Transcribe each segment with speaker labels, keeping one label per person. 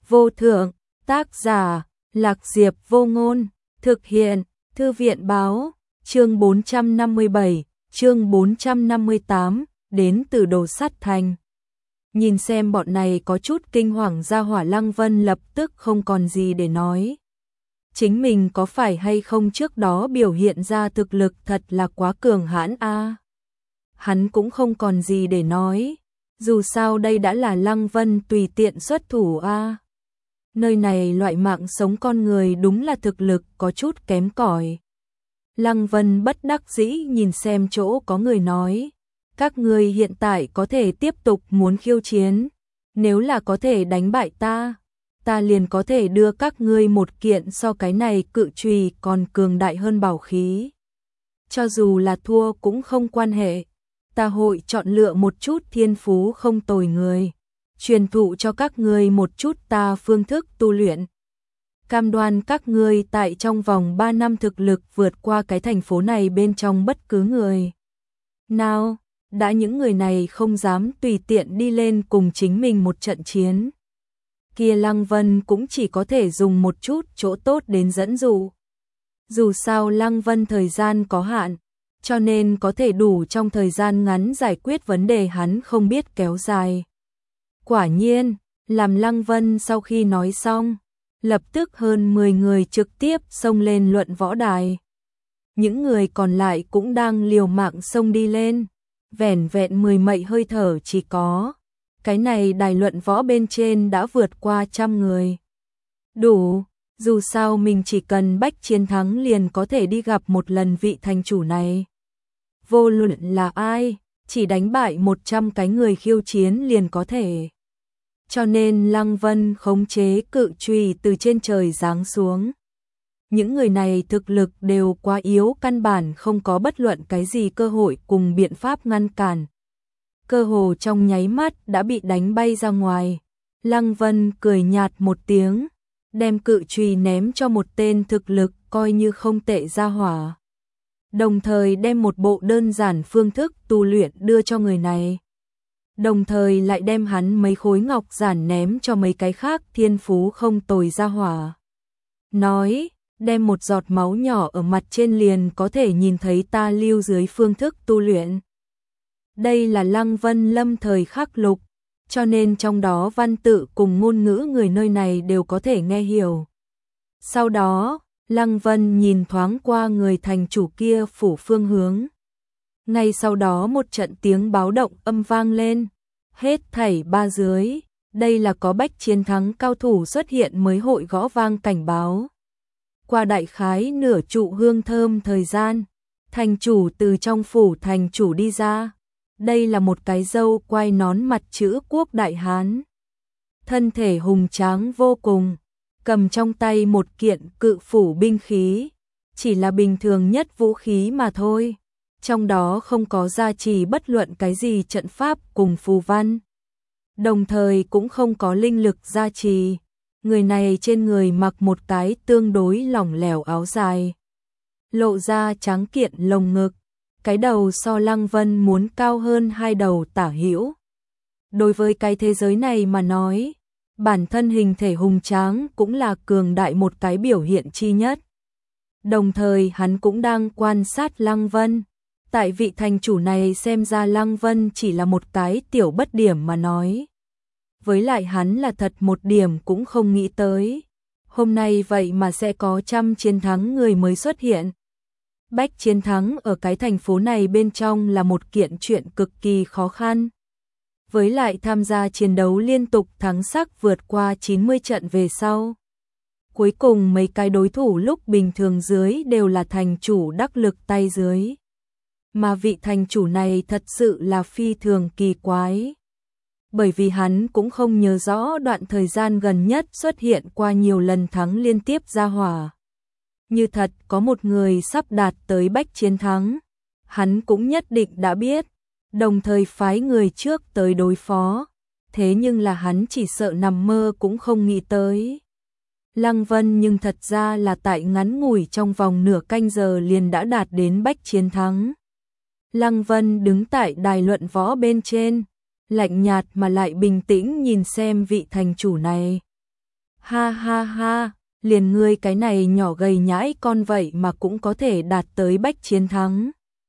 Speaker 1: vô thượng, tác giả, Lạc Diệp Vô Ngôn, thực hiện, Thư viện báo, chương 457, chương 458, đến từ Đồ Sắt Thành. Nhìn xem bọn này có chút kinh hoàng ra hỏa, Lăng Vân lập tức không còn gì để nói. Chính mình có phải hay không trước đó biểu hiện ra thực lực thật là quá cường hãn a. Hắn cũng không còn gì để nói, dù sao đây đã là Lăng Vân tùy tiện xuất thủ a. Nơi này loại mạng sống con người đúng là thực lực có chút kém cỏi. Lăng Vân bất đắc dĩ nhìn xem chỗ có người nói, các ngươi hiện tại có thể tiếp tục muốn khiêu chiến, nếu là có thể đánh bại ta liền có thể đưa các ngươi một kiện so cái này cự chùy còn cường đại hơn bảo khí. Cho dù là thua cũng không quan hệ, ta hội chọn lựa một chút thiên phú không tồi người, truyền thụ cho các ngươi một chút ta phương thức tu luyện. Cam đoan các ngươi tại trong vòng 3 năm thực lực vượt qua cái thành phố này bên trong bất cứ người nào. Đã những người này không dám tùy tiện đi lên cùng chính mình một trận chiến, kia Lăng Vân cũng chỉ có thể dùng một chút chỗ tốt đến dẫn dụ. Dù sao Lăng Vân thời gian có hạn, cho nên có thể đủ trong thời gian ngắn giải quyết vấn đề hắn không biết kéo dài. Quả nhiên, làm Lăng Vân sau khi nói xong, lập tức hơn 10 người trực tiếp xông lên luận võ đài. Những người còn lại cũng đang liều mạng xông đi lên, vẻn vẹn 10 mậy hơi thở chỉ có. Cái này đài luận võ bên trên đã vượt qua 100 người. Đủ, dù sao mình chỉ cần bách chiến thắng liền có thể đi gặp một lần vị thành chủ này. Vô luận là ai, chỉ đánh bại 100 cái người khiêu chiến liền có thể. Cho nên Lăng Vân khống chế cự chùy từ trên trời giáng xuống. Những người này thực lực đều quá yếu, căn bản không có bất luận cái gì cơ hội cùng biện pháp ngăn cản. Cơ hồ trong nháy mắt đã bị đánh bay ra ngoài. Lăng Vân cười nhạt một tiếng, đem cự chùy ném cho một tên thực lực coi như không tệ ra hỏa. Đồng thời đem một bộ đơn giản phương thức tu luyện đưa cho người này. Đồng thời lại đem hắn mấy khối ngọc giản ném cho mấy cái khác thiên phú không tồi ra hỏa. Nói, đem một giọt máu nhỏ ở mặt trên liền có thể nhìn thấy ta lưu dưới phương thức tu luyện. Đây là Lăng Vân lâm thời khắc lục, cho nên trong đó văn tự cùng ngôn ngữ người nơi này đều có thể nghe hiểu. Sau đó, Lăng Vân nhìn thoáng qua người thành chủ kia phủ phương hướng. Ngay sau đó một trận tiếng báo động âm vang lên. Hết thảy 3 dưới, đây là có bách chiến thắng cao thủ xuất hiện mới hội gõ vang cảnh báo. Qua đại khái nửa trụ hương thơm thời gian, thành chủ từ trong phủ thành chủ đi ra. Đây là một cái râu quai nón mặt chữ quốc đại hán. Thân thể hùng tráng vô cùng, cầm trong tay một kiện cự phủ binh khí, chỉ là bình thường nhất vũ khí mà thôi. Trong đó không có gia trì bất luận cái gì trận pháp cùng phù văn. Đồng thời cũng không có linh lực gia trì. Người này trên người mặc một cái tương đối lỏng lẻo áo dài, lộ ra trắng kiện lồng ngực. Cái đầu so Lăng Vân muốn cao hơn 2 đầu tả hữu. Đối với cái thế giới này mà nói, bản thân hình thể hùng tráng cũng là cường đại một cái biểu hiện chi nhất. Đồng thời hắn cũng đang quan sát Lăng Vân. Tại vị thành chủ này xem ra Lăng Vân chỉ là một cái tiểu bất điểm mà nói. Với lại hắn là thật một điểm cũng không nghĩ tới. Hôm nay vậy mà sẽ có 100 chiến thắng người mới xuất hiện. Bách chiến thắng ở cái thành phố này bên trong là một kiện chuyện cực kỳ khó khăn. Với lại tham gia chiến đấu liên tục thắng sắc vượt qua 90 trận về sau. Cuối cùng mấy cái đối thủ lúc bình thường dưới đều là thành chủ đắc lực tay dưới. Mà vị thành chủ này thật sự là phi thường kỳ quái. Bởi vì hắn cũng không nhớ rõ đoạn thời gian gần nhất xuất hiện qua nhiều lần thắng liên tiếp ra hỏa. Như thật có một người sắp đạt tới bách chiến thắng, hắn cũng nhất định đã biết, đồng thời phái người trước tới đối phó. Thế nhưng là hắn chỉ sợ nằm mơ cũng không nghĩ tới. Lăng Vân nhưng thật ra là tại ngắn ngủi trong vòng nửa canh giờ liền đã đạt đến bách chiến thắng. Lăng Vân đứng tại đài luận võ bên trên, lạnh nhạt mà lại bình tĩnh nhìn xem vị thành chủ này. Ha ha ha, liền ngươi cái này nhỏ gầy nhãi con vậy mà cũng có thể đạt tới bách chiến thắng.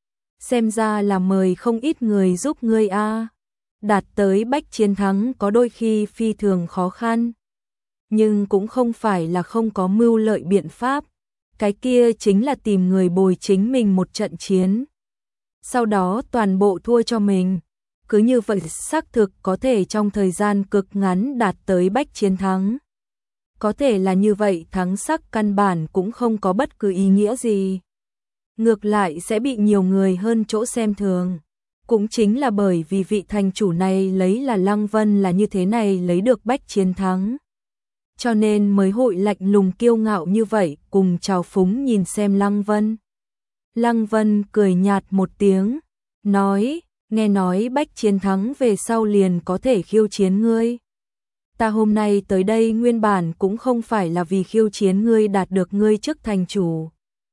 Speaker 1: Xem ra là mời không ít người giúp ngươi a. Đạt tới bách chiến thắng có đôi khi phi thường khó khăn, nhưng cũng không phải là không có mưu lợi biện pháp. Cái kia chính là tìm người bồi chính mình một trận chiến, sau đó toàn bộ thua cho mình. Cứ như vậy xác thực có thể trong thời gian cực ngắn đạt tới bách chiến thắng. Có thể là như vậy thắng sắc căn bản cũng không có bất cứ ý nghĩa gì. Ngược lại sẽ bị nhiều người hơn chỗ xem thường. Cũng chính là bởi vì vị thành chủ này lấy là Lăng Vân là như thế này lấy được bách chiến thắng. Cho nên mới hội lạnh lùng kiêu ngạo như vậy cùng trào phúng nhìn xem Lăng Vân. Lăng Vân cười nhạt một tiếng, nói, nghe nói bách chiến thắng về sau liền có thể khiêu chiến ngươi. Ta hôm nay tới đây nguyên bản cũng không phải là vì khiêu chiến ngươi đạt được ngươi chức thành chủ.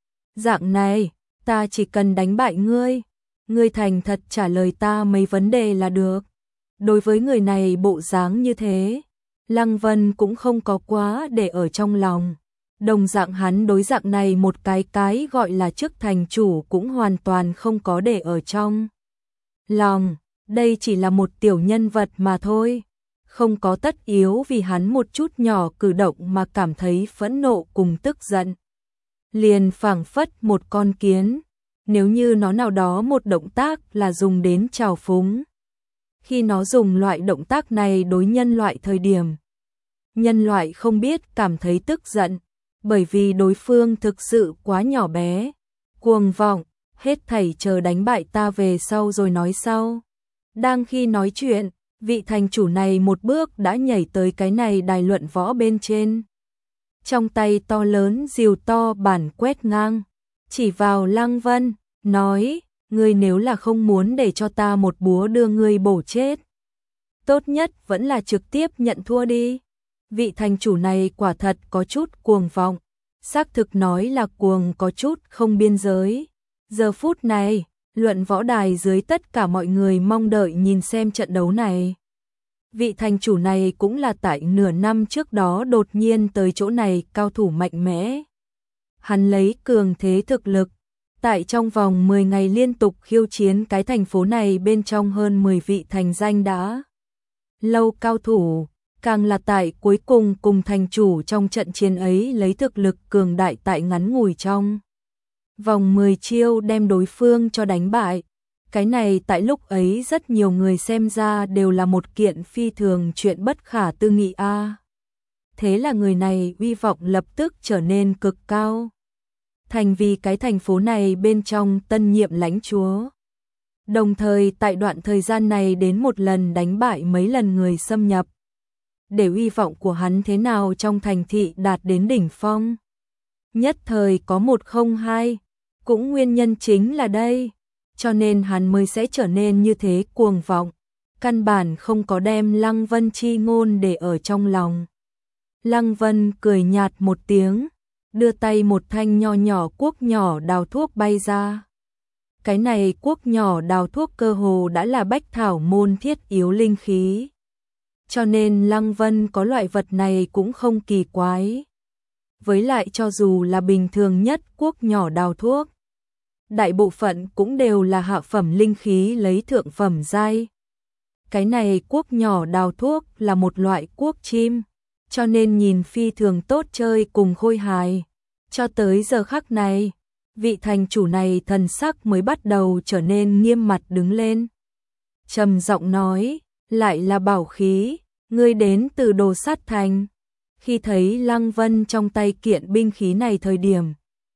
Speaker 1: Dạng này, ta chỉ cần đánh bại ngươi. Ngươi thành thật trả lời ta mấy vấn đề là được. Đối với người này bộ dáng như thế, Lăng Vân cũng không có quá để ở trong lòng. Đồng dạng hắn đối dạng này một cái gọi là chức thành chủ cũng hoàn toàn không có để ở trong lòng. Đây chỉ là một tiểu nhân vật mà thôi. Không có tất yếu vì hắn một chút nhỏ cử động mà cảm thấy phẫn nộ cùng tức giận. Liền phảng phất một con kiến. Nếu như nó nào đó một động tác là dùng đến trào phúng. Khi nó dùng loại động tác này đối nhân loại thời điểm, nhân loại không biết cảm thấy tức giận, bởi vì đối phương thực sự quá nhỏ bé, cuồng vọng, hết thảy chờ đánh bại ta về sau rồi nói sau. Đang khi nói chuyện, vị thành chủ này một bước đã nhảy tới cái này đài luận võ bên trên. Trong tay to lớn rìu to bản quét ngang, chỉ vào Lăng Vân, nói, ngươi nếu là không muốn để cho ta một búa đưa ngươi bổ chết, tốt nhất vẫn là trực tiếp nhận thua đi. Vị thành chủ này quả thật có chút cuồng vọng, xác thực nói là cuồng có chút không biên giới. Giờ phút này, luận võ đài dưới tất cả mọi người mong đợi nhìn xem trận đấu này. Vị thành chủ này cũng là tại nửa năm trước đó đột nhiên tới chỗ này cao thủ mạnh mẽ. Hắn lấy cường thế thực lực, tại trong vòng 10 ngày liên tục khiêu chiến cái thành phố này bên trong hơn 10 vị thành danh đã lâu cao thủ, càng là tại cuối cùng cùng thành chủ trong trận chiến ấy lấy thực lực cường đại tại ngắn ngủi trong vòng 10 chiêu đem đối phương cho đánh bại. Cái này tại lúc ấy rất nhiều người xem ra đều là một kiện phi thường chuyện bất khả tư nghị a. Thế là người này uy vọng lập tức trở nên cực cao, thành vì cái thành phố này bên trong tân nhiệm lãnh chúa. Đồng thời tại đoạn thời gian này đến một lần đánh bại mấy lần người xâm nhập, để uy vọng của hắn thế nào trong thành thị đạt đến đỉnh phong. Nhất thời có 102, cũng nguyên nhân chính là đây, cho nên hắn mới sẽ trở nên như thế cuồng vọng, căn bản không có đem Lăng Vân chi ngôn để ở trong lòng. Lăng Vân cười nhạt một tiếng, đưa tay một thanh nho nhỏ cuốc nhỏ đào thuốc bay ra. Cái này cuốc nhỏ đào thuốc cơ hồ đã là bách thảo môn thiết yếu linh khí, cho nên Lăng Vân có loại vật này cũng không kỳ quái. Với lại cho dù là bình thường nhất cuốc nhỏ đào thuốc, đại bộ phận cũng đều là hạ phẩm linh khí lấy thượng phẩm giai. Cái này cuốc nhỏ đào thuốc là một loại cuốc chim, cho nên nhìn phi thường tốt chơi cùng khôi hài. Cho tới giờ khắc này, vị thành chủ này thần sắc mới bắt đầu trở nên nghiêm mặt đứng lên. Trầm giọng nói, lại là bảo khí, ngươi đến từ Đồ Sát Thành. Khi thấy Lăng Vân trong tay kiện binh khí này thời điểm,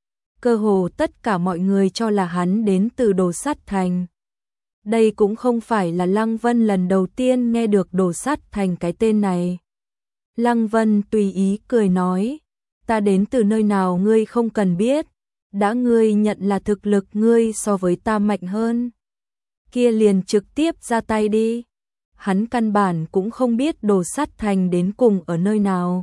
Speaker 1: cơ hồ tất cả mọi người cho là hắn đến từ Đồ Sát Thành. Đây cũng không phải là Lăng Vân lần đầu tiên nghe được Đồ Sát Thành cái tên này. Lăng Vân tùy ý cười nói, ta đến từ nơi nào ngươi không cần biết, đã ngươi nhận là thực lực ngươi so với ta mạnh hơn, kia liền trực tiếp ra tay đi. Hắn căn bản cũng không biết Đồ Sát Thành đến cùng ở nơi nào.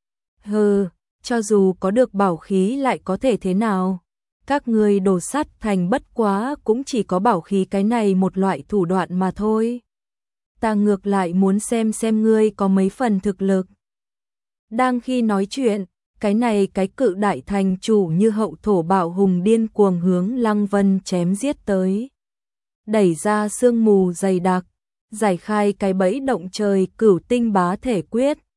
Speaker 1: Hừ, cho dù có được bảo khí lại có thể thế nào? Các ngươi Đồ Sát Thành bất quá cũng chỉ có bảo khí cái này một loại thủ đoạn mà thôi. Ta ngược lại muốn xem ngươi có mấy phần thực lực. Đang khi nói chuyện, cái cự đại thành chủ như hậu thổ bạo hùng điên cuồng hướng Lăng Vân chém giết tới. Đẩy ra sương mù dày đặc, giải khai cái bẫy động trời Cửu Tinh Bá Thể Quyết,